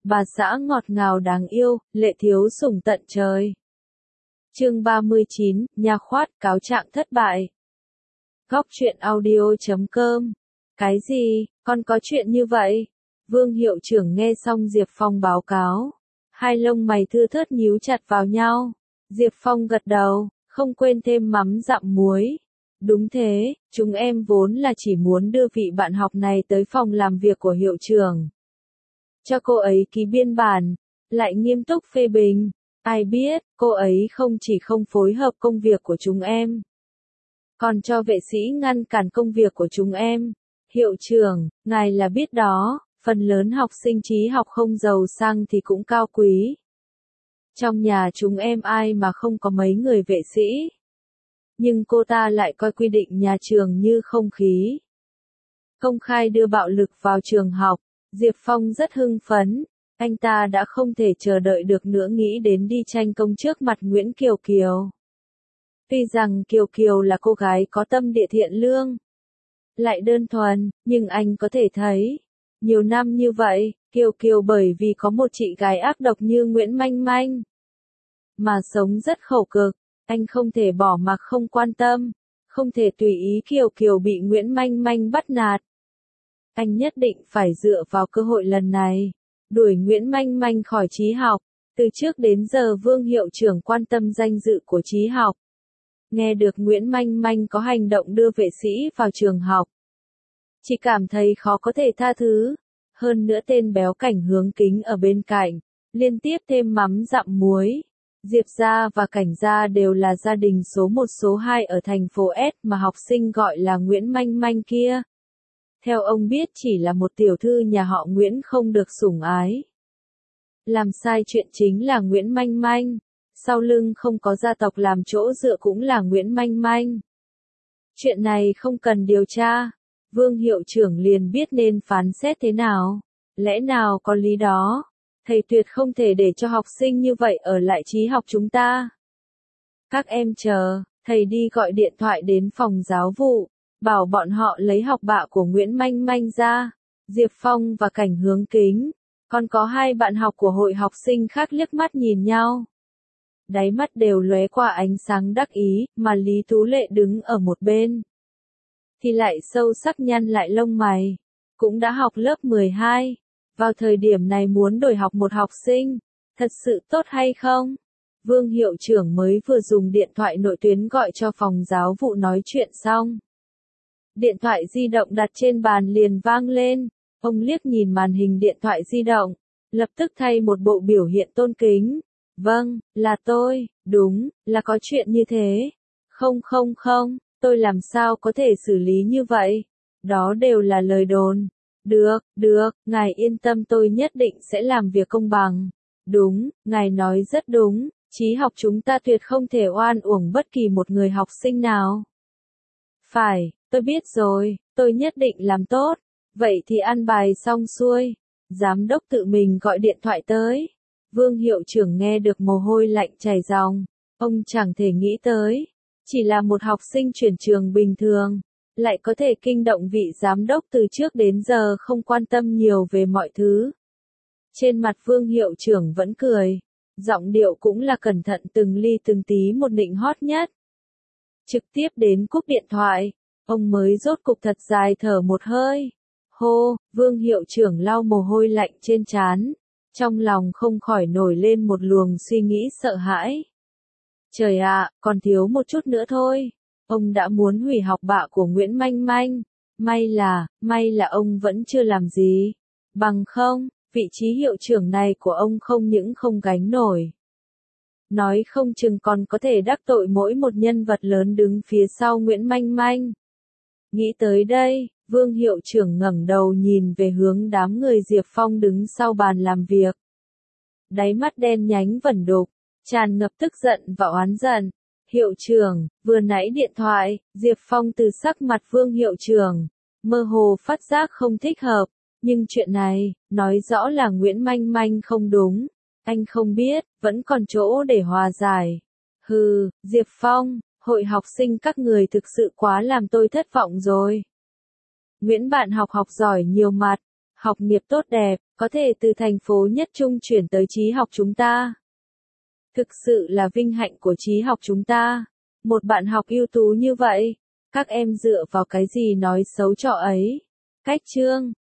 bà xã ngọt ngào đáng yêu, lệ thiếu sủng tận trời. Chương 39, nhà khoát cáo trạng thất bại. Góc truyện audio.com. Cái gì, con có chuyện như vậy? Vương hiệu trưởng nghe xong Diệp Phong báo cáo. Hai lông mày thưa thớt nhíu chặt vào nhau. Diệp Phong gật đầu, không quên thêm mắm dặm muối. Đúng thế, chúng em vốn là chỉ muốn đưa vị bạn học này tới phòng làm việc của hiệu trưởng. Cho cô ấy ký biên bản, lại nghiêm túc phê bình. Ai biết, cô ấy không chỉ không phối hợp công việc của chúng em, còn cho vệ sĩ ngăn cản công việc của chúng em. Hiệu trưởng, ngài là biết đó, phần lớn học sinh trí học không giàu sang thì cũng cao quý. Trong nhà chúng em ai mà không có mấy người vệ sĩ. Nhưng cô ta lại coi quy định nhà trường như không khí. Công khai đưa bạo lực vào trường học, Diệp Phong rất hưng phấn. Anh ta đã không thể chờ đợi được nữa nghĩ đến đi tranh công trước mặt Nguyễn Kiều Kiều. Tuy rằng Kiều Kiều là cô gái có tâm địa thiện lương, lại đơn thuần, nhưng anh có thể thấy, nhiều năm như vậy, Kiều Kiều bởi vì có một chị gái ác độc như Nguyễn Manh Manh, mà sống rất khổ cực. Anh không thể bỏ mặc không quan tâm, không thể tùy ý Kiều Kiều bị Nguyễn Manh Manh bắt nạt. Anh nhất định phải dựa vào cơ hội lần này, đuổi Nguyễn Manh Manh khỏi trí học. Từ trước đến giờ Vương hiệu trưởng quan tâm danh dự của trí học. Nghe được Nguyễn Manh Manh có hành động đưa vệ sĩ vào trường học, chỉ cảm thấy khó có thể tha thứ. Hơn nữa tên béo Cảnh Hướng Kính ở bên cạnh, liên tiếp thêm mắm dặm muối. Diệp gia và Cảnh gia đều là gia đình số 1 số 2 ở thành phố S mà học sinh gọi là Nguyễn Manh Manh kia. Theo ông biết chỉ là một tiểu thư nhà họ Nguyễn không được sủng ái. Làm sai chuyện chính là Nguyễn Manh Manh. Sau lưng không có gia tộc làm chỗ dựa cũng là Nguyễn Manh Manh. Chuyện này không cần điều tra. Vương hiệu trưởng liền biết nên phán xét thế nào. Lẽ nào có lý đó. Thầy tuyệt không thể để cho học sinh như vậy ở lại trí học chúng ta. Các em chờ, thầy đi gọi điện thoại đến phòng giáo vụ, bảo bọn họ lấy học bạ của Nguyễn Manh Manh ra. Diệp Phong và Cảnh Hướng Kính, còn có hai bạn học của hội học sinh khác liếc mắt nhìn nhau. Đáy mắt đều lóe qua ánh sáng đắc ý, mà Lý Tú Lệ đứng ở một bên thì lại sâu sắc nhăn lại lông mày. Cũng đã học lớp 12. Vào thời điểm này muốn đổi học một học sinh, thật sự tốt hay không? Vương hiệu trưởng mới vừa dùng điện thoại nội tuyến gọi cho phòng giáo vụ nói chuyện xong. Điện thoại di động đặt trên bàn liền vang lên, ông liếc nhìn màn hình điện thoại di động, lập tức thay một bộ biểu hiện tôn kính. Vâng, là tôi, đúng, là có chuyện như thế. Không, tôi làm sao có thể xử lý như vậy? Đó đều là lời đồn. Được, ngài yên tâm tôi nhất định sẽ làm việc công bằng. Đúng, ngài nói rất đúng, trí học chúng ta tuyệt không thể oan uổng bất kỳ một người học sinh nào. Phải, tôi biết rồi, tôi nhất định làm tốt. Vậy thì ăn bài xong xuôi. Giám đốc tự mình gọi điện thoại tới. Vương hiệu trưởng nghe được mồ hôi lạnh chảy ròng. Ông chẳng thể nghĩ tới. Chỉ là một học sinh chuyển trường bình thường. Lại có thể kinh động vị giám đốc từ trước đến giờ không quan tâm nhiều về mọi thứ. Trên mặt Vương hiệu trưởng vẫn cười. Giọng điệu cũng là cẩn thận từng ly từng tí một nịnh hót nhất. Trực tiếp đến cúp điện thoại. Ông mới rốt cục thật dài thở một hơi. Hô, Vương hiệu trưởng lau mồ hôi lạnh trên trán. Trong lòng không khỏi nổi lên một luồng suy nghĩ sợ hãi. Trời ạ, còn thiếu một chút nữa thôi. Ông đã muốn hủy học bạ của Nguyễn Manh Manh. May là ông vẫn chưa làm gì. Bằng không, vị trí hiệu trưởng này của ông không những không gánh nổi. Nói không chừng còn có thể đắc tội mỗi một nhân vật lớn đứng phía sau Nguyễn Manh Manh. Nghĩ tới đây, Vương hiệu trưởng ngẩng đầu nhìn về hướng đám người Diệp Phong đứng sau bàn làm việc. Đáy mắt đen nhánh vẩn đục, tràn ngập tức giận và oán giận. Hiệu trưởng, vừa nãy điện thoại, Diệp Phong từ sắc mặt Vương hiệu trưởng, mơ hồ phát giác không thích hợp. Nhưng chuyện này, nói rõ là Nguyễn Manh Manh không đúng. Anh không biết, vẫn còn chỗ để hòa giải. Hừ, Diệp Phong, hội học sinh các người thực sự quá làm tôi thất vọng rồi. Nguyễn bạn học giỏi nhiều mặt, học nghiệp tốt đẹp, có thể từ thành phố nhất trung chuyển tới trí học chúng ta. Thực sự là vinh hạnh của trí học chúng ta. Một bạn học ưu tú như vậy, các em dựa vào cái gì nói xấu trọ ấy? Cách chương